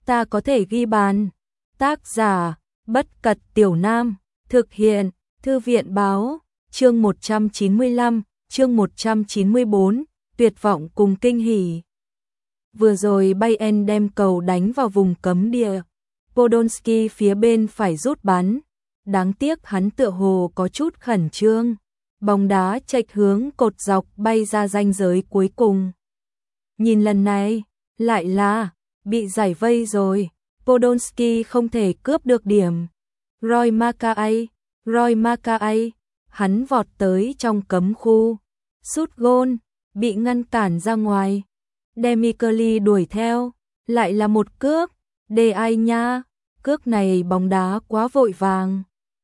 ta có thể ghi bàn. Tác giả, Bất Cật Tiểu Nam, thực hiện, Thư viện Báo, chương 195, chương 194, tuyệt vọng cùng kinh hỉ. Vừa rồi Bayern đem cầu đánh vào vùng cấm địa, Podolski phía bên phải rút bắn, đáng tiếc hắn tựa hồ có chút khẩn trương, bóng đá chệch hướng cột dọc bay ra ranh giới cuối cùng. Nhìn lần này, lại là bị giải vây rồi, Podolski không thể cướp được điểm. Roy Mackay, hắn vọt tới trong cấm khu, sút gôn, bị ngăn cản ra ngoài. Demichelis đuổi theo, lại là một cước, ai nha, cước này bóng đá quá vội vàng.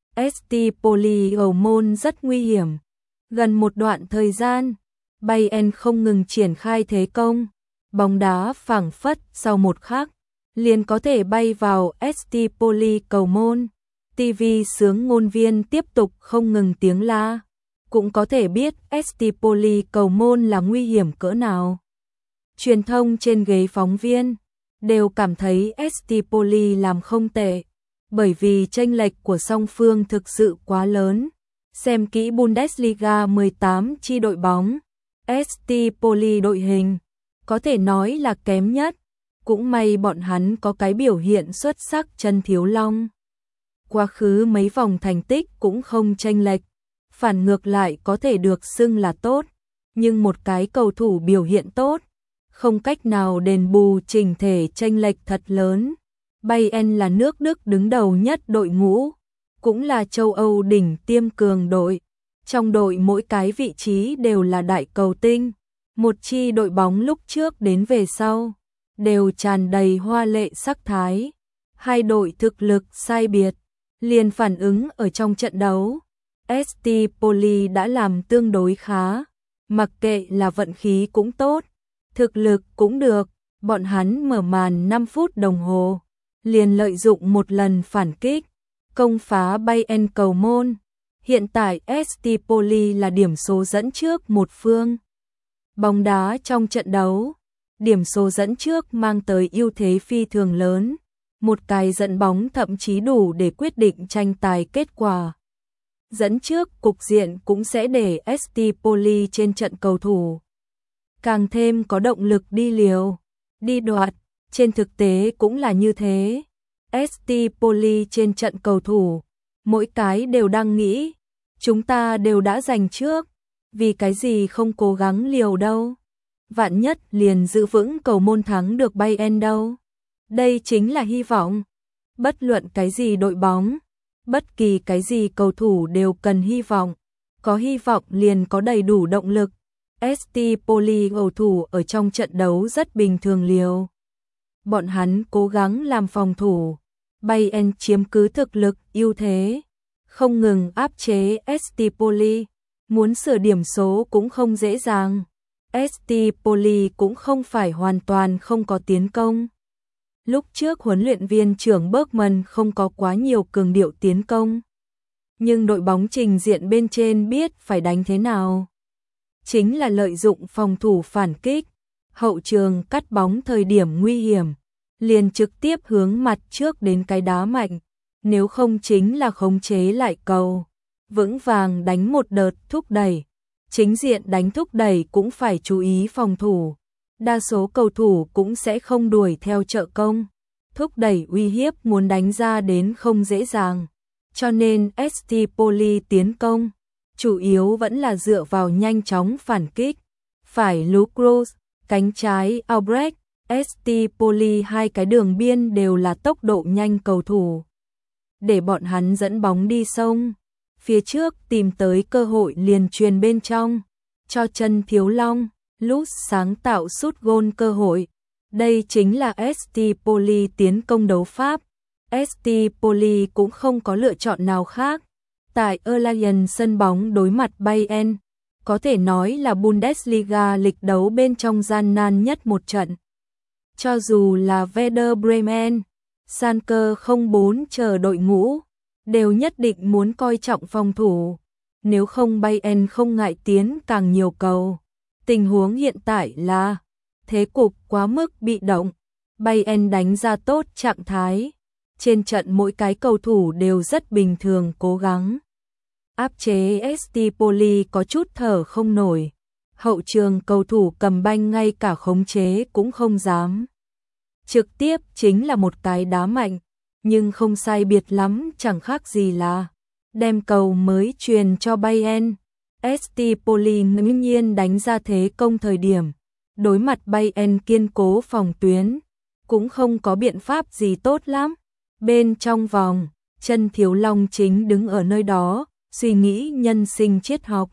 ST Poli ở môn rất nguy hiểm. Gần một đoạn thời gian, Bayern không ngừng triển khai thế công, bóng đá phảng phất sau một khắc, liền có thể bay vào ST Poli cầu môn. TV sướng ngôn viên tiếp tục không ngừng tiếng la, cũng có thể biết ST Poli cầu môn là nguy hiểm cỡ nào. Truyền thông trên ghế phóng viên đều cảm thấy ST Poli làm không tệ, bởi vì chênh lệch của song phương thực sự quá lớn. Xem kỹ Bundesliga 18 chi đội bóng, ST Poli đội hình có thể nói là kém nhất, cũng may bọn hắn có cái biểu hiện xuất sắc chân thiếu long. Quá khứ mấy vòng thành tích cũng không chênh lệch, phản ngược lại có thể được xưng là tốt, nhưng một cái cầu thủ biểu hiện tốt, không cách nào đền bù chỉnh thể chênh lệch thật lớn. Bayern là nước Đức đứng đầu nhất đội ngũ, cũng là châu Âu đỉnh tiêm cường đội. Trong đội mỗi cái vị trí đều là đại cầu tinh, một chi đội bóng lúc trước đến về sau, đều tràn đầy hoa lệ sắc thái. Hai đội thực lực sai biệt, liền phản ứng ở trong trận đấu. ST Poli đã làm tương đối khá, mặc kệ là vận khí cũng tốt, thực lực cũng được, bọn hắn mở màn 5 phút đồng hồ, liền lợi dụng một lần phản kích, công phá Bayern cầu môn. Hiện tại ST Poli là điểm số dẫn trước một phương. Bóng đá trong trận đấu, điểm số dẫn trước mang tới ưu thế phi thường lớn, một cái dẫn bóng thậm chí đủ để quyết định tranh tài kết quả. Dẫn trước cục diện cũng sẽ để ST Poli trên trận cầu thủ càng thêm có động lực đi liều, đi đoạt, trên thực tế cũng là như thế. ST Poli trên trận cầu thủ, mỗi cái đều đang nghĩ, chúng ta đều đã giành trước, vì cái gì không cố gắng liều đâu, vạn nhất liền giữ vững cầu môn thắng được Bayern đâu. Đây chính là hy vọng, bất luận cái gì đội bóng, bất kỳ cái gì cầu thủ đều cần hy vọng, có hy vọng liền có đầy đủ động lực. ST Poli cầu thủ ở trong trận đấu rất bình thường liều. Bọn hắn cố gắng làm phòng thủ, Bayern chiếm cứ thực lực ưu thế, không ngừng áp chế ST Poli, muốn sửa điểm số cũng không dễ dàng. ST Poli cũng không phải hoàn toàn không có tiến công. Lúc trước huấn luyện viên trưởng Bergman không có quá nhiều cường điệu tiến công, nhưng đội bóng trình diện bên trên biết phải đánh thế nào. Chính là lợi dụng phòng thủ phản kích, hậu trường cắt bóng thời điểm nguy hiểm, liền trực tiếp hướng mặt trước đến cái đá mạnh, nếu không chính là khống chế lại cầu, vững vàng đánh một đợt thúc đẩy, chính diện đánh thúc đẩy cũng phải chú ý phòng thủ, đa số cầu thủ cũng sẽ không đuổi theo trợ công, thúc đẩy uy hiếp muốn đánh ra đến không dễ dàng, cho nên ST Poli tiến công, chủ yếu vẫn là dựa vào nhanh chóng phản kích, phải Lou Cruz, cánh trái Albrecht. ST Poli hai cái đường biên đều là tốc độ nhanh cầu thủ, để bọn hắn dẫn bóng đi sông, phía trước tìm tới cơ hội liền truyền bên trong, cho chân thiếu long, Lutz sáng tạo sút gôn cơ hội. Đây chính là ST Poli tiến công đấu pháp. ST Poli cũng không có lựa chọn nào khác. Tại Allianz sân bóng đối mặt Bayern, có thể nói là Bundesliga lịch đấu bên trong gian nan nhất một trận. Cho dù là Werder Bremen, Schalke 04 chờ đội ngũ, đều nhất định muốn coi trọng phòng thủ, nếu không Bayern không ngại tiến càng nhiều cầu. Tình huống hiện tại là thế cục quá mức bị động, Bayern đánh ra tốt trạng thái. Trên trận mỗi cái cầu thủ đều rất bình thường cố gắng áp chế ST Poli có chút thở không nổi. Hậu trường cầu thủ cầm banh ngay cả khống chế cũng không dám. Trực tiếp chính là một cái đá mạnh, nhưng không sai biệt lắm, chẳng khác gì là đem cầu mới truyền cho Bayern. ST Poli ngẫu nhiên đánh ra thế công thời điểm đối mặt Bayern kiên cố phòng tuyến, cũng không có biện pháp gì tốt lắm. Bên trong vòng, Chân Thiếu Long chính đứng ở nơi đó, suy nghĩ nhân sinh triết học.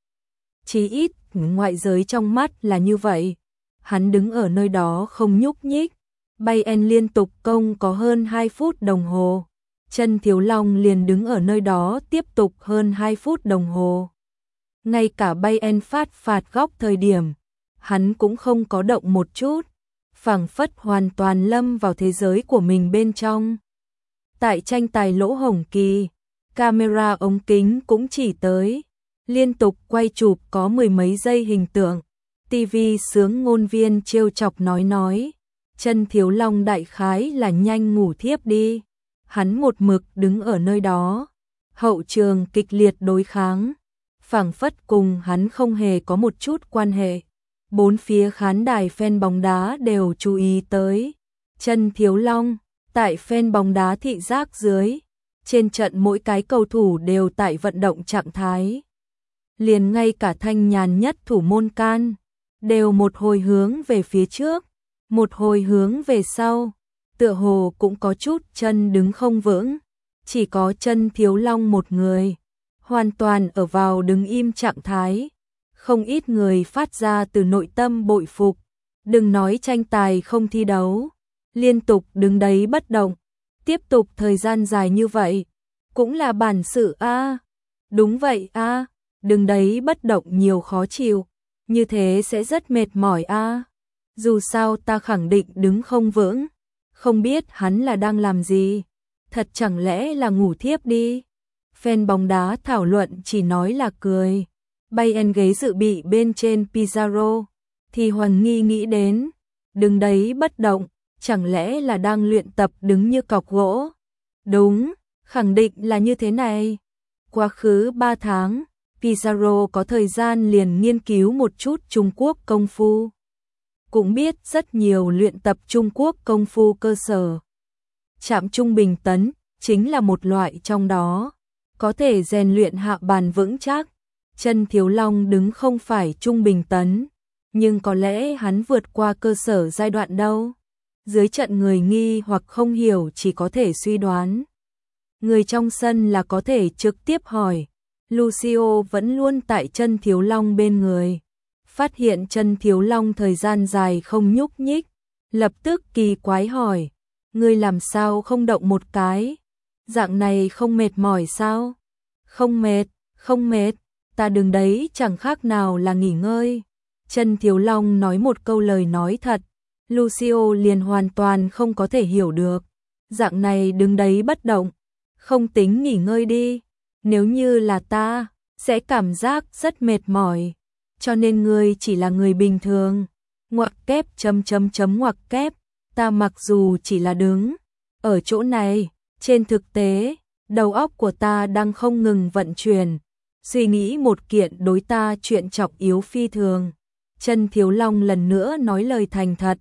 Chí ít, ngoại giới trong mắt là như vậy. Hắn đứng ở nơi đó không nhúc nhích. Bayern liên tục công có hơn 2 phút đồng hồ. Chân Thiếu Long liền đứng ở nơi đó tiếp tục hơn 2 phút đồng hồ. Ngay cả Bayern phát phạt góc thời điểm, hắn cũng không có động một chút, phảng phất hoàn toàn lâm vào thế giới của mình bên trong. Tại tranh tài lỗ hổng kỳ, camera ống kính cũng chỉ tới liên tục quay chụp có mười mấy giây hình tượng. TV sướng ngôn viên trêu chọc nói, Chân Thiếu Long đại khái là nhanh ngủ thiếp đi. Hắn một mực đứng ở nơi đó, hậu trường kịch liệt đối kháng, phảng phất cùng hắn không hề có một chút quan hệ. Bốn phía khán đài fan bóng đá đều chú ý tới Chân Thiếu Long. Tại fan bóng đá thị giác dưới, trên trận mỗi cái cầu thủ đều tại vận động trạng thái. Liền ngay cả thanh nhàn nhất thủ môn Can, đều một hồi hướng về phía trước, một hồi hướng về sau, tựa hồ cũng có chút chân đứng không vững. Chỉ có Chân Thiếu Long một người, hoàn toàn ở vào đứng im trạng thái. Không ít người phát ra từ nội tâm bội phục, đừng nói tranh tài không thi đấu, liên tục đứng đấy bất động, tiếp tục thời gian dài như vậy, cũng là bản sự a. Đúng vậy a, đứng đấy bất động nhiều khó chịu, như thế sẽ rất mệt mỏi a. Dù sao ta khẳng định đứng không vững, không biết hắn là đang làm gì, thật chẳng lẽ là ngủ thiếp đi. Fan bóng đá thảo luận chỉ nói là cười. Bayern ghế dự bị bên trên Pizarro thì Hoàng Nghi nghĩ đến, đứng đấy bất động, chẳng lẽ là đang luyện tập đứng như cọc gỗ? Đúng, khẳng định là như thế này. Quá khứ 3 tháng, Pizarro có thời gian liền nghiên cứu một chút Trung Quốc công phu. Cũng biết rất nhiều luyện tập Trung Quốc công phu cơ sở. Chạm trung bình tấn chính là một loại trong đó, có thể rèn luyện hạ bàn vững chắc. Chân Thiếu Long đứng không phải trung bình tấn, nhưng có lẽ hắn vượt qua cơ sở giai đoạn đâu. Dưới trận người nghi hoặc không hiểu chỉ có thể suy đoán. Người trong sân là có thể trực tiếp hỏi. Lucio vẫn luôn tại Chân Thiếu Long bên người. Phát hiện Chân Thiếu Long thời gian dài không nhúc nhích, lập tức kỳ quái hỏi, ngươi làm sao không động một cái? Dạng này không mệt mỏi sao? Không mệt, không mệt, ta đứng đấy chẳng khác nào là nghỉ ngơi. Chân Thiếu Long nói một câu lời nói thật, Lucio liền hoàn toàn không có thể hiểu được. Dạng này đứng đấy bất động, không tính nghỉ ngơi đi. Nếu như là ta, sẽ cảm giác rất mệt mỏi. Cho nên ngươi chỉ là người bình thường. Ngoặc kép ngoặc kép, ta mặc dù chỉ là đứng ở chỗ này, trên thực tế, đầu óc của ta đang không ngừng vận chuyển, suy nghĩ một kiện đối ta chuyện trọng yếu phi thường. Chân Thiếu Long lần nữa nói lời thành thật,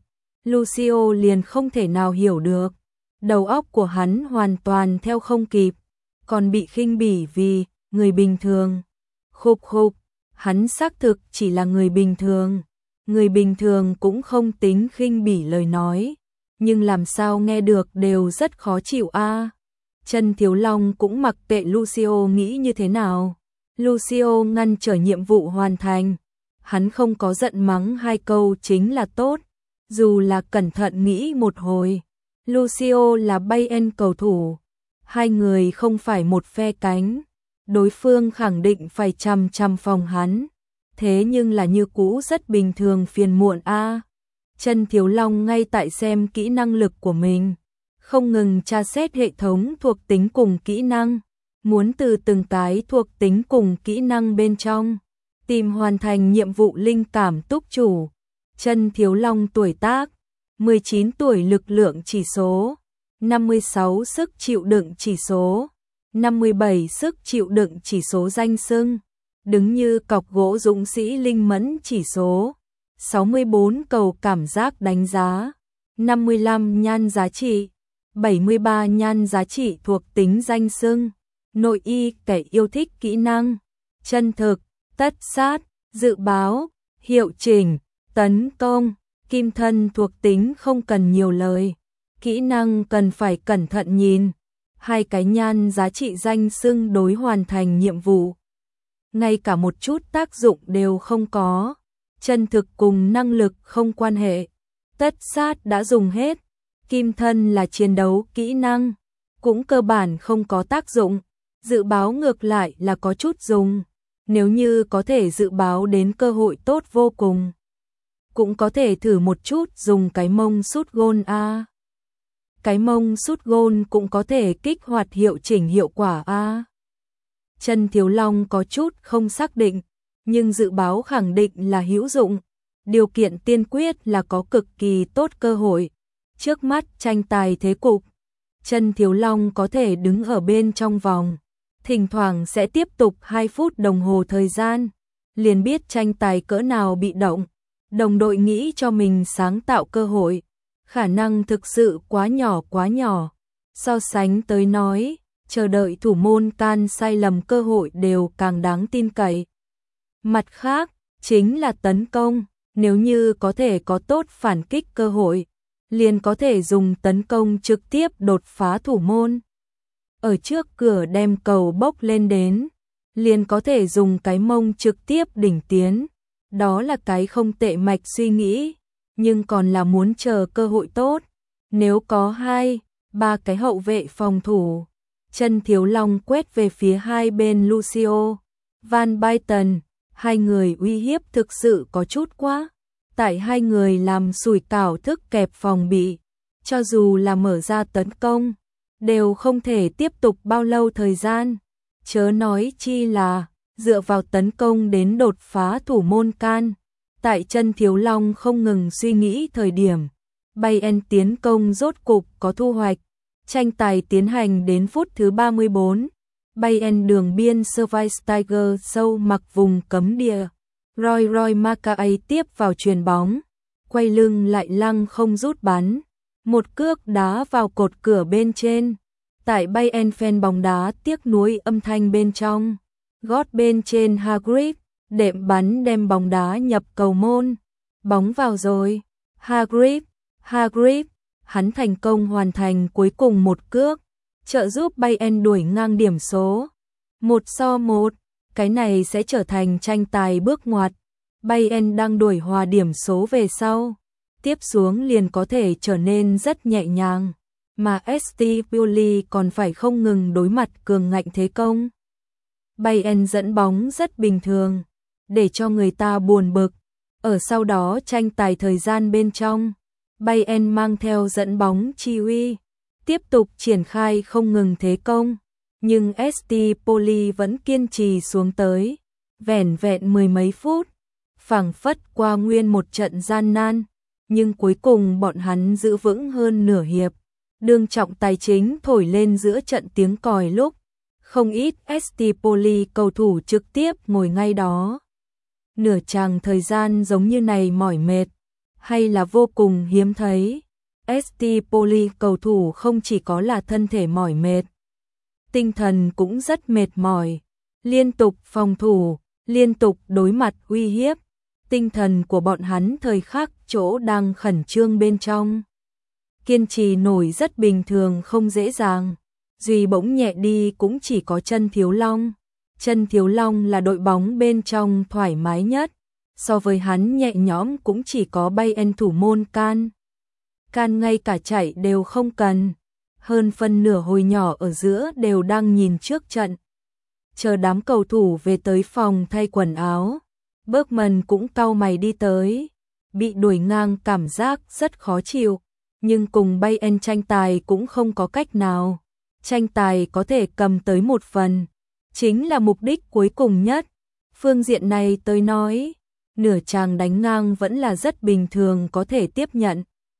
Lucio liền không thể nào hiểu được. Đầu óc của hắn hoàn toàn theo không kịp, còn bị khinh bỉ vì người bình thường. Khục khục, hắn xác thực chỉ là người bình thường. Người bình thường cũng không tính khinh bỉ lời nói, nhưng làm sao nghe được đều rất khó chịu a. Chân Thiếu Long cũng mặc kệ Lucio nghĩ như thế nào. Lucio ngăn trở nhiệm vụ hoàn thành. Hắn không có giận mắng hai câu chính là tốt. Dù là cẩn thận nghĩ một hồi, Lucio là Bayern cầu thủ. Hai người không phải một phe cánh. Đối phương khẳng định phải chằm chằm phòng hắn. Thế nhưng là như cũ rất bình thường phiền muộn a. Chân Thiếu Long ngay tại xem kỹ năng lực của mình, không ngừng tra xét hệ thống thuộc tính cùng kỹ năng, muốn từ từng cái thuộc tính cùng kỹ năng bên trong tìm hoàn thành nhiệm vụ linh cảm túc chủ. Chân Thiếu Long tuổi tác 19 tuổi lực lượng chỉ số, 56 sức chịu đựng chỉ số, 57 sức chịu đựng chỉ số danh xưng, đứng như cọc gỗ dũng sĩ linh mẫn chỉ số, 64 cầu cảm giác đánh giá, 55 nhan giá trị, 73 nhan giá trị thuộc tính danh xưng, nội y kẻ yêu thích kỹ năng, chân thực, tất sát, dự báo, hiệu chỉnh, tấn công, kim thân thuộc tính không cần nhiều lời, kỹ năng cần phải cẩn thận nhìn, hai cái nhan giá trị danh xưng đối hoàn thành nhiệm vụ. Ngay cả một chút tác dụng đều không có, chân thực cùng năng lực không quan hệ, tất sát đã dùng hết, kim thân là chiến đấu kỹ năng, cũng cơ bản không có tác dụng, dự báo ngược lại là có chút dùng, nếu như có thể dự báo đến cơ hội tốt vô cùng. Cũng có thể thử một chút dùng cái mông sút gôn a. Cái mông sút gôn cũng có thể kích hoạt hiệu chỉnh hiệu quả a. Chân Thiếu Long có chút không xác định, nhưng dự báo khẳng định là hữu dụng. Điều kiện tiên quyết là có cực kỳ tốt cơ hội. Trước mắt tranh tài thế cục, Chân Thiếu Long có thể đứng ở bên trong vòng, thỉnh thoảng sẽ tiếp tục 2 phút đồng hồ thời gian, liền biết tranh tài cỡ nào bị động. Đồng đội nghĩ cho mình sáng tạo cơ hội, khả năng thực sự quá nhỏ. So sánh tới nói, chờ đợi thủ môn can sai lầm cơ hội đều càng đáng tin cậy. Mặt khác, chính là tấn công, nếu như có thể có tốt phản kích cơ hội, liền có thể dùng tấn công trực tiếp đột phá thủ môn. Ở trước cửa đem cầu bốc lên đến, liền có thể dùng cái mông trực tiếp đỉnh tiến. Đó là cái không tệ mạch suy nghĩ, nhưng còn là muốn chờ cơ hội tốt. Nếu có 2, 3 cái hậu vệ phòng thủ, Chân Thiếu Long quét về phía hai bên Lucio, Van Basten, hai người uy hiếp thực sự có chút quá. Tại hai người làm sủi cảo thức kẹp phòng bị, cho dù là mở ra tấn công, đều không thể tiếp tục bao lâu thời gian. Chớ nói chi là dựa vào tấn công đến đột phá thủ môn can. Tại Chân Thiếu Long không ngừng suy nghĩ thời điểm, Bayern tiến công rốt cục có thu hoạch. Tranh tài tiến hành đến phút thứ 34. Bayern đường biên Schweinsteiger sâu mặc vùng cấm địa. Roy Mackay tiếp vào chuyền bóng, quay lưng lại lăng không rút bắn. Một cước đá vào cột cửa bên trên. Tại Bayern fan bóng đá tiếc nuối âm thanh bên trong. Gót bên trên Hargreaves, đệm bắn đem bóng đá nhập cầu môn. Bóng vào rồi. Hargreaves, hắn thành công hoàn thành cuối cùng một cước, trợ giúp Bayern đuổi ngang điểm số. 1-1, cái này sẽ trở thành tranh tài bước ngoặt. Bayern đang đuổi hòa điểm số về sau. Tiếp xuống liền có thể trở nên rất nhẹ nhàng. Mà St. Pauli còn phải không ngừng đối mặt cường ngạnh thế công. Bayern dẫn bóng rất bình thường, để cho người ta buồn bực. Ở sau đó tranh tài thời gian bên trong, Bayern mang theo dẫn bóng chi uy, tiếp tục triển khai không ngừng thế công, nhưng St. Pauli vẫn kiên trì xuống tới, vẻn vẹn mười mấy phút, phảng phất qua nguyên một trận gian nan, nhưng cuối cùng bọn hắn giữ vững hơn nửa hiệp. Đương trọng tài chính thổi lên giữa trận tiếng còi lúc, không ít St. Pauli cầu thủ trực tiếp ngồi ngay đó. Nửa chàng thời gian giống như này mỏi mệt, hay là vô cùng hiếm thấy. St. Pauli cầu thủ không chỉ có là thân thể mỏi mệt, tinh thần cũng rất mệt mỏi, liên tục phòng thủ, liên tục đối mặt uy hiếp. Tinh thần của bọn hắn thời khắc chỗ đang khẩn trương bên trong. Kiên trì nổi rất bình thường không dễ dàng. Duy bỗng nhẹ đi cũng chỉ có Chân Thiếu Long. Chân Thiếu Long là đội bóng bên trong thoải mái nhất. So với hắn nhẹ nhõm cũng chỉ có Bayern thủ môn can. Can ngay cả chạy đều không cần. Hơn phân nửa hồi nhỏ ở giữa đều đang nhìn trước trận. Chờ đám cầu thủ về tới phòng thay quần áo. Bergman cũng cau mày đi tới. Bị đuổi ngang cảm giác rất khó chịu. Nhưng cùng Bayern tranh tài cũng không có cách nào. Tranh tài có thể cầm tới một phần, chính là mục đích cuối cùng nhất. Phương diện này tôi nói, nửa chàng đánh ngang vẫn là rất bình thường có thể tiếp nhận.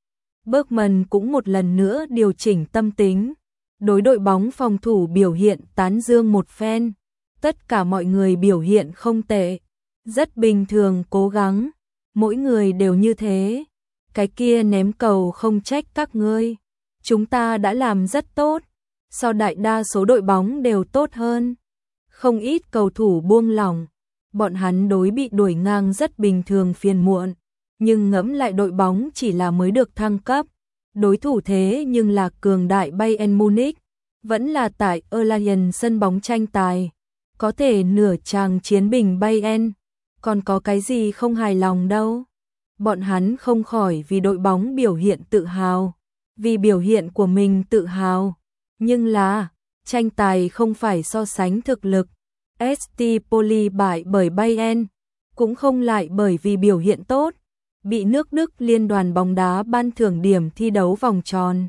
Bergman cũng một lần nữa điều chỉnh tâm tính. Đối đội bóng phòng thủ biểu hiện tán dương một phen. Tất cả mọi người biểu hiện không tệ. Rất bình thường, cố gắng. Mỗi người đều như thế. Cái kia ném cầu không trách các ngươi. Chúng ta đã làm rất tốt. So đại đa số đội bóng đều tốt hơn. Không ít cầu thủ buông lỏng. Bọn hắn đối bị đuổi ngang rất bình thường, phiền muộn. Nhưng ngẫm lại đội bóng chỉ là mới được thăng cấp. Đối thủ thế nhưng là cường đại Bayern Munich. Vẫn là tại Allianz sân bóng tranh tài. Có thể nửa chàng chiến bình Bayern. Còn có cái gì không hài lòng đâu. Bọn hắn không khỏi vì đội bóng biểu hiện tự hào. Vì biểu hiện của mình tự hào. Nhưng là, tranh tài không phải so sánh thực lực. ST Poli bại bởi Bayern. Cũng không lại bởi vì biểu hiện tốt. Bị nước Đức Liên đoàn bóng đá ban thưởng điểm thi đấu vòng tròn.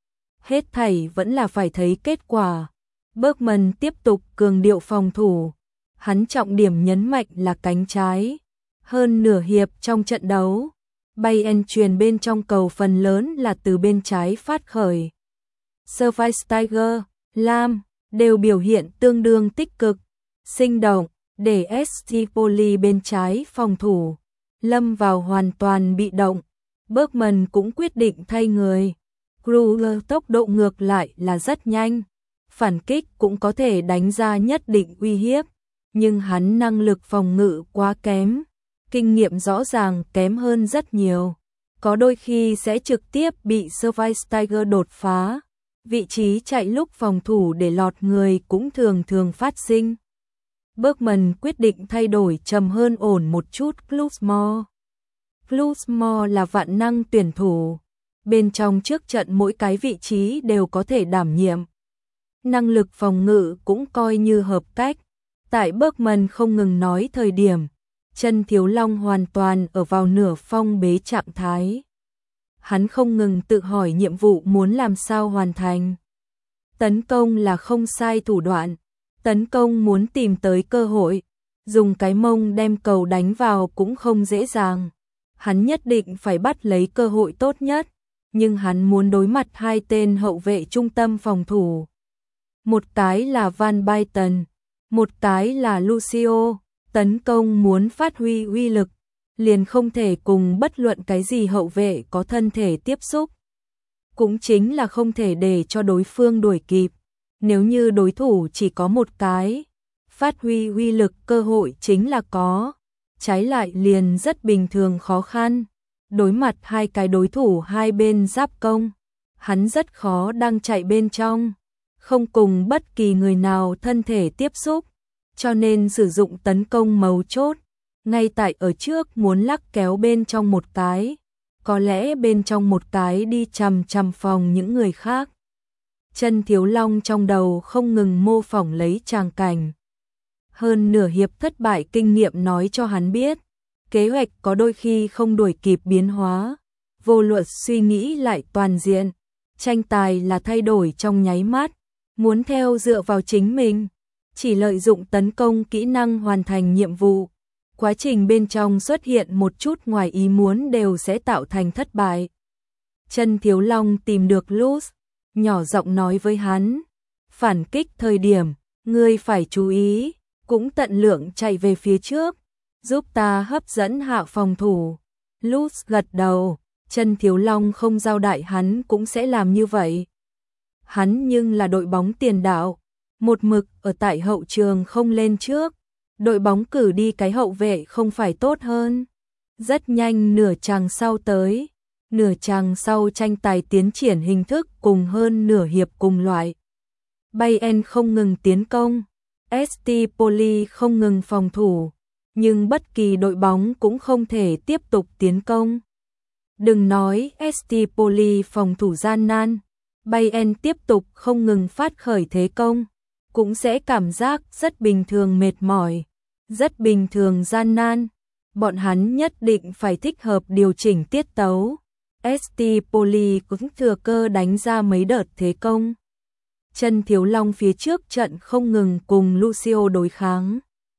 Hết thảy vẫn là phải thấy kết quả. Bergman tiếp tục cường điệu phòng thủ. Hắn trọng điểm nhấn mạnh là cánh trái. Hơn nửa hiệp trong trận đấu, Bayern truyền bên trong cầu phần lớn là từ bên trái phát khởi. Schweinsteiger, Lam đều biểu hiện tương đương tích cực, sinh động, để ST Poli bên trái phòng thủ lâm vào hoàn toàn bị động. Bergman cũng quyết định thay người. Kruger tốc độ ngược lại là rất nhanh, phản kích cũng có thể đánh ra nhất định uy hiếp, nhưng hắn năng lực phòng ngự quá kém, kinh nghiệm rõ ràng kém hơn rất nhiều. Có đôi khi sẽ trực tiếp bị Schweinsteiger đột phá, vị trí chạy lúc phòng thủ để lọt người cũng thường thường phát sinh. Bergman quyết định thay đổi trầm hơn ổn một chút Klussmore. Klussmore là vạn năng tuyển thủ. Bên trong trước trận mỗi cái vị trí đều có thể đảm nhiệm. Năng lực phòng ngự cũng coi như hợp cách. Tại Bergman không ngừng nói thời điểm, Chân Thiếu Long hoàn toàn ở vào nửa phong bế trạng thái. Hắn không ngừng tự hỏi nhiệm vụ muốn làm sao hoàn thành. Tấn công là không sai thủ đoạn. Tấn công muốn tìm tới cơ hội. Dùng cái mông đem cầu đánh vào cũng không dễ dàng. Hắn nhất định phải bắt lấy cơ hội tốt nhất. Nhưng hắn muốn đối mặt hai tên hậu vệ trung tâm phòng thủ. Một cái là Van Basten, một cái là Lucio. Tấn công muốn phát huy uy lực, liền không thể cùng bất luận cái gì hậu vệ có thân thể tiếp xúc. Cũng chính là không thể để cho đối phương đuổi kịp. Nếu như đối thủ chỉ có một cái, phát huy uy lực cơ hội chính là có. Trái lại liền rất bình thường khó khăn. Đối mặt hai cái đối thủ hai bên giáp công, hắn rất khó đang chạy bên trong, không cùng bất kỳ người nào thân thể tiếp xúc, cho nên sử dụng tấn công mấu chốt, ngay tại ở trước muốn lắc kéo bên trong một cái, có lẽ bên trong một cái đi chằm chằm phòng những người khác. Chân Thiếu Long trong đầu không ngừng mô phỏng lấy tràng cảnh. Hơn nửa hiệp thất bại kinh nghiệm nói cho hắn biết, kế hoạch có đôi khi không đuổi kịp biến hóa, vô luận suy nghĩ lại toàn diện, tranh tài là thay đổi trong nháy mắt, muốn theo dựa vào chính mình, chỉ lợi dụng tấn công kỹ năng hoàn thành nhiệm vụ, quá trình bên trong xuất hiện một chút ngoài ý muốn đều sẽ tạo thành thất bại. Chân Thiếu Long tìm được Luz, nhỏ giọng nói với hắn, phản kích thời điểm, ngươi phải chú ý, cũng tận lượng chạy về phía trước, giúp ta hấp dẫn hạ phòng thủ. Luz gật đầu, Chân Thiếu Long không giao đại hắn cũng sẽ làm như vậy. Hắn nhưng là đội bóng tiền đạo, một mực ở tại hậu trường không lên trước, đội bóng cử đi cái hậu vệ không phải tốt hơn. Rất nhanh nửa chàng sau tới, nửa chàng sau tranh tài tiến triển hình thức cùng hơn nửa hiệp cùng loại. Bayern không ngừng tiến công, ST Poli không ngừng phòng thủ, nhưng bất kỳ đội bóng cũng không thể tiếp tục tiến công. Đừng nói ST Poli phòng thủ gian nan, Bayern tiếp tục không ngừng phát khởi thế công, cũng sẽ cảm giác rất bình thường mệt mỏi, rất bình thường gian nan. Bọn hắn nhất định phải thích hợp điều chỉnh tiết tấu. ST Poli cũng thừa cơ đánh ra mấy đợt thế công. Chân Thiếu Long phía trước trận không ngừng cùng Lucio đối kháng.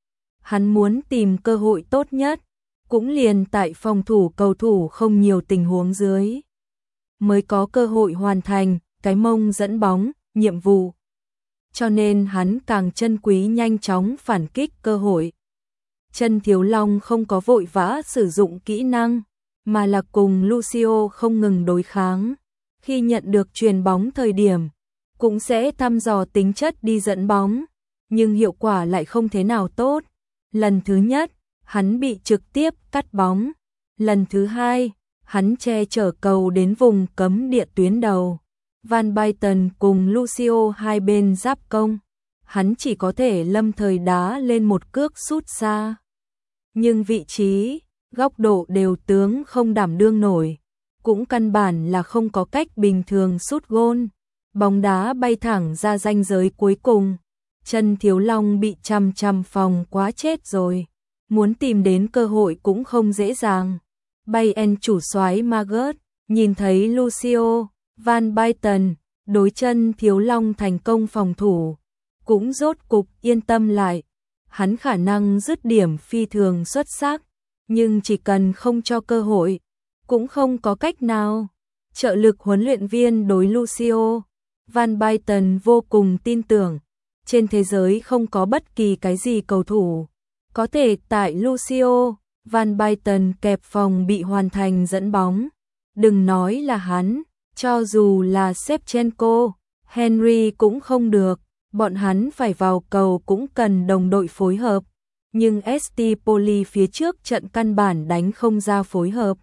Hắn muốn tìm cơ hội tốt nhất, cũng liền tại phòng thủ cầu thủ không nhiều tình huống dưới. mới có cơ hội hoàn thành cái mông dẫn bóng, nhiệm vụ. Cho nên hắn càng trân quý nhanh chóng phản kích cơ hội. Chân Thiếu Long không có vội vã sử dụng kỹ năng, mà là cùng Lucio không ngừng đối kháng. Khi nhận được chuyền bóng thời điểm, cũng sẽ thăm dò tính chất đi dẫn bóng, nhưng hiệu quả lại không thế nào tốt. Lần thứ nhất, hắn bị trực tiếp cắt bóng. Lần thứ hai, hắn che chở cầu đến vùng cấm địa tuyến đầu. Van Basten cùng Lucio hai bên giáp công. Hắn chỉ có thể lâm thời đá lên một cước sút xa. Nhưng vị trí, góc độ đều tướng không đảm đương nổi. Cũng căn bản là không có cách bình thường sút gôn. Bóng đá bay thẳng ra ranh giới cuối cùng. Chân Thiếu Long bị chằm phòng quá chết rồi. Muốn tìm đến cơ hội cũng không dễ dàng. Bayern chủ soái Magath nhìn thấy Lucio, Van Basten đối chân Thiếu Long thành công phòng thủ, cũng rốt cục yên tâm lại. Hắn khả năng dứt điểm phi thường xuất sắc, nhưng chỉ cần không cho cơ hội, cũng không có cách nào. Trợ lực huấn luyện viên đối Lucio, Van Basten vô cùng tin tưởng, trên thế giới không có bất kỳ cái gì cầu thủ có thể tại Lucio, Van Basten kẹp phòng bị hoàn thành dẫn bóng. Đừng nói là hắn, cho dù là Shevchenko, Henry cũng không được, bọn hắn phải vào cầu cũng cần đồng đội phối hợp. Nhưng ST Poli phía trước trận căn bản đánh không ra phối hợp.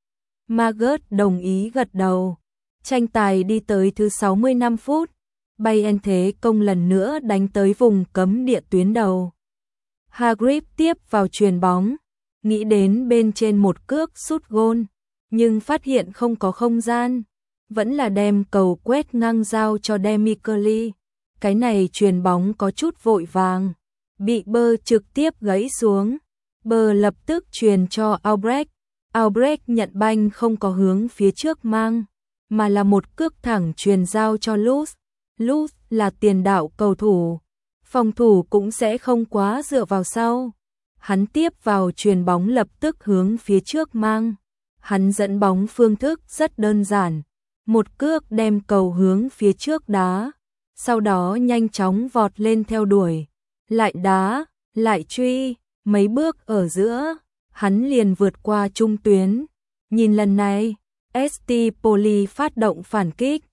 Magath đồng ý gật đầu. Tranh tài đi tới thứ 65 phút, Bayern thế công lần nữa đánh tới vùng cấm địa tuyến đầu. Hargreaves tiếp vào chuyền bóng, nghĩ đến bên trên một cước sút gôn, nhưng phát hiện không có không gian, vẫn là đem cầu quét ngang giao cho Demichelis. Cái này chuyền bóng có chút vội vàng, bị Bơ trực tiếp gãy xuống. Bơ lập tức chuyền cho Albrecht. Albrecht nhận banh không có hướng phía trước mang, mà là một cước thẳng chuyền giao cho Lutz. Lutz là tiền đạo cầu thủ, phòng thủ cũng sẽ không quá dựa vào sau. Hắn tiếp vào chuyền bóng lập tức hướng phía trước mang. Hắn dẫn bóng phương thức rất đơn giản, một cước đem cầu hướng phía trước đá, sau đó nhanh chóng vọt lên theo đuổi, lại đá, lại truy, mấy bước ở giữa, hắn liền vượt qua trung tuyến. Nhìn lần này, ST Poli phát động phản kích.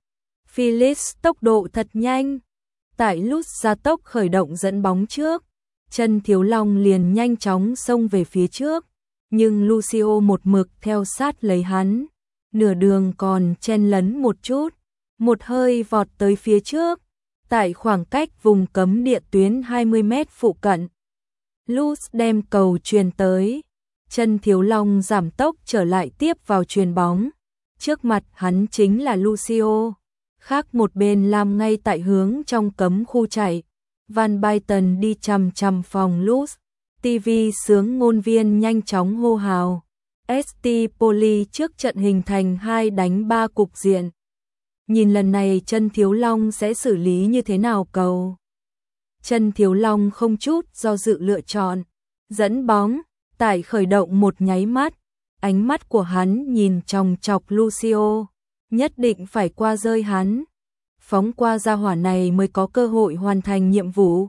Felix tốc độ thật nhanh. Tại lúc gia tốc khởi động dẫn bóng trước, chân Thiếu Long liền nhanh chóng xông về phía trước, nhưng Lucio một mực theo sát lấy hắn, nửa đường còn chen lấn một chút, một hơi vọt tới phía trước, tại khoảng cách vùng cấm địa tuyến 20 mét phụ cận. Lutz đem cầu truyền tới, chân Thiếu Long giảm tốc trở lại tiếp vào chuyền bóng, trước mặt hắn chính là Lucio. Khác một bên làm ngay tại hướng trong cấm khu chạy. Van Basten đi chằm phòng Lutz. TV sướng ngôn viên nhanh chóng hô hào. ST Poli trước trận hình thành 2 đánh 3 cục diện. Nhìn lần này chân Thiếu Long sẽ xử lý như thế nào cầu. Chân Thiếu Long không chút do dự lựa chọn. Dẫn bóng, tại khởi động một nháy mắt. Ánh mắt của hắn nhìn chòng chọc Lucio. Nhất định phải qua rơi hắn. Phóng qua gia hỏa này mới có cơ hội hoàn thành nhiệm vụ.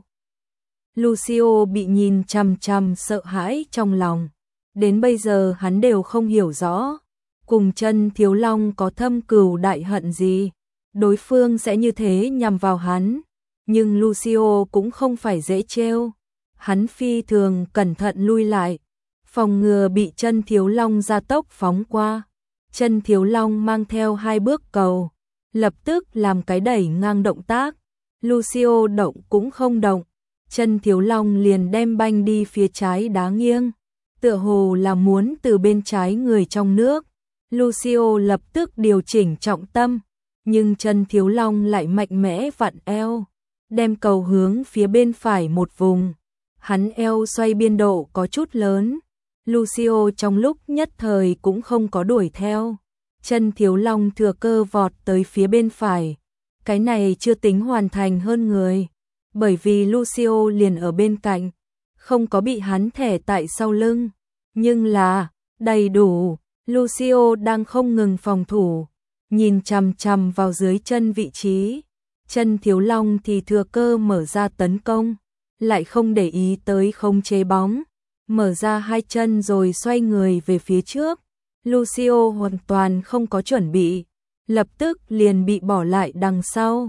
Lucio bị nhìn chằm sợ hãi trong lòng. Đến bây giờ hắn đều không hiểu rõ. Cùng chân Thiếu Long có thâm cừu đại hận gì. Đối phương sẽ như thế nhằm vào hắn. Nhưng Lucio cũng không phải dễ trêu. Hắn phi thường cẩn thận lui lại. Phòng ngừa bị chân Thiếu Long gia tốc phóng qua. Chân Thiếu Long mang theo 2 bước cầu, lập tức làm cái đẩy ngang động tác. Lucio động cũng không động, chân Thiếu Long liền đem banh đi phía trái đá nghiêng, tựa hồ là muốn từ bên trái người trong nước. Lucio lập tức điều chỉnh trọng tâm, nhưng chân Thiếu Long lại mạnh mẽ vặn eo, đem cầu hướng phía bên phải một vùng. Hắn eo xoay biên độ có chút lớn. Lucio trong lúc nhất thời cũng không có đuổi theo. Chân Thiếu Long thừa cơ vọt tới phía bên phải. Cái này chưa tính hoàn thành hơn người, bởi vì Lucio liền ở bên cạnh, không có bị hắn thẻ tại sau lưng. Nhưng là, đầy đủ, Lucio đang không ngừng phòng thủ, nhìn chằm chằm vào dưới chân vị trí. Chân Thiếu Long thì thừa cơ mở ra tấn công, lại không để ý tới khống chế bóng, mở ra hai chân rồi xoay người về phía trước. Lucio hoàn toàn không có chuẩn bị, lập tức liền bị bỏ lại đằng sau.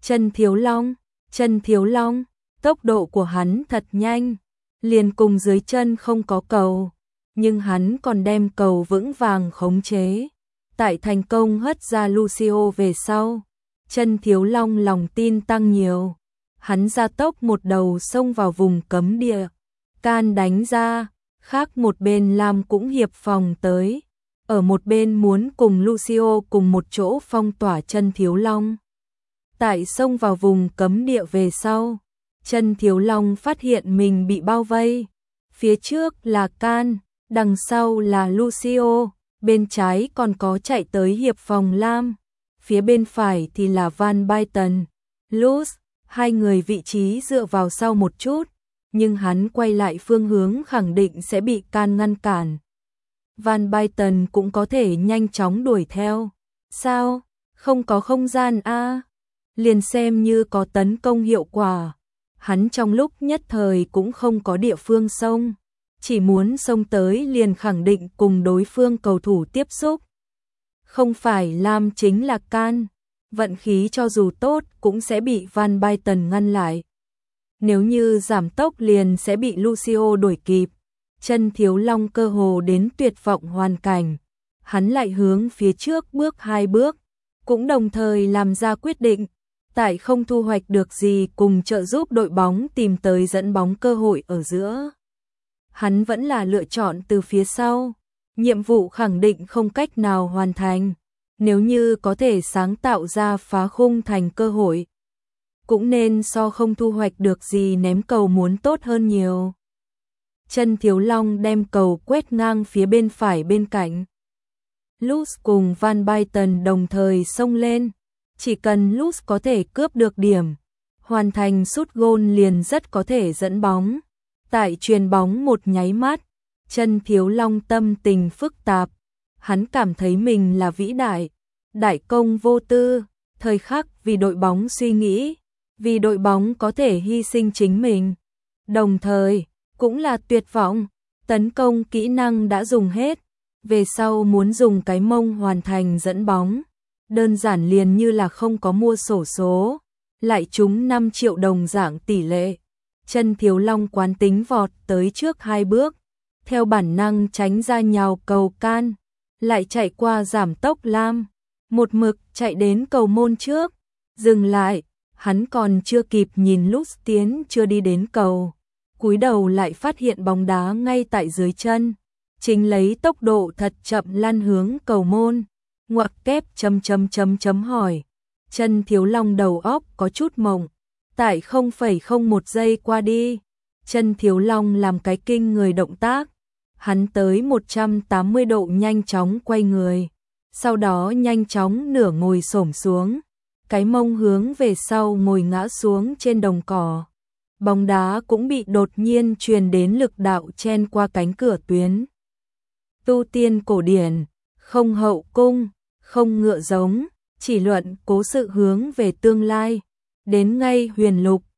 Chân Thiếu Long, tốc độ của hắn thật nhanh, liền cùng dưới chân không có cầu, nhưng hắn còn đem cầu vững vàng khống chế. Tại thành công hất ra Lucio về sau, Chân Thiếu Long lòng tin tăng nhiều. Hắn ra tốc một đầu xông vào vùng cấm địa, can đánh ra, khác một bên Lam cũng hiệp phòng tới, ở một bên muốn cùng Lucio cùng một chỗ phong tỏa Chân Thiếu Long. Tại xông vào vùng cấm địa về sau, Chân Thiếu Long phát hiện mình bị bao vây, phía trước là can, đằng sau là Lucio, bên trái còn có chạy tới hiệp phòng Lam, phía bên phải thì là Van Byten, Luz. Hai người vị trí dựa vào sau một chút, nhưng hắn quay lại phương hướng khẳng định sẽ bị can ngăn cản. Van Byten cũng có thể nhanh chóng đuổi theo. Sao? Không có không gian a? Liền xem như có tấn công hiệu quả. Hắn trong lúc nhất thời cũng không có địa phương xông, chỉ muốn xông tới liền khẳng định cùng đối phương cầu thủ tiếp xúc. Không phải Lam chính là can. Vận khí cho dù tốt cũng sẽ bị Van Byten ngăn lại. Nếu như giảm tốc liền sẽ bị Lucio đuổi kịp. Chân Thiếu Long cơ hồ đến tuyệt vọng hoàn cảnh. Hắn lại hướng phía trước bước 2 bước, cũng đồng thời làm ra quyết định. Tại không thu hoạch được gì cùng trợ giúp đội bóng tìm tới dẫn bóng cơ hội ở giữa, hắn vẫn là lựa chọn từ phía sau. Nhiệm vụ khẳng định không cách nào hoàn thành. Nếu như có thể sáng tạo ra phá khung thành cơ hội, cũng nên so không thu hoạch được gì ném cầu muốn tốt hơn nhiều. Chân Thiếu Long đem cầu quét ngang phía bên phải bên cạnh. Luz cùng Van Byten đồng thời xông lên. Chỉ cần Luz có thể cướp được điểm, hoàn thành sút gôn liền rất có thể dẫn bóng. Tại chuyền bóng một nháy mắt, Chân Thiếu Long tâm tình phức tạp. Hắn cảm thấy mình là vĩ đại. Đại công vô tư, thời khắc vì đội bóng suy nghĩ, vì đội bóng có thể hy sinh chính mình. Đồng thời, cũng là tuyệt vọng, tấn công kỹ năng đã dùng hết, về sau muốn dùng cái mông hoàn thành dẫn bóng. Đơn giản liền như là không có mua xổ số, lại trúng 5 triệu đồng dạng tỷ lệ. Chân Thiếu Long quán tính vọt tới trước 2 bước, theo bản năng tránh ra nhào cầu can, lại chạy qua giảm tốc Lam. Một mực chạy đến cầu môn trước, dừng lại, hắn còn chưa kịp nhìn lúc tiến chưa đi đến cầu, cúi đầu lại phát hiện bóng đá ngay tại dưới chân, chính lấy tốc độ thật chậm lăn hướng cầu môn. Ngoặc kép hỏi. Chân Thiếu Long đầu óc có chút mộng, tại 0,01 giây qua đi, Chân Thiếu Long làm cái kinh người động tác, hắn tới 180 độ nhanh chóng quay người. Sau đó nhanh chóng nửa ngồi xổm xuống, cái mông hướng về sau ngồi ngã xuống trên đồng cỏ. Bóng đá cũng bị đột nhiên truyền đến lực đạo chen qua cánh cửa tuyến. Tu tiên cổ điển, không hậu cung, không ngựa giống, chỉ luận cố sự hướng về tương lai. Đến ngay huyền lục,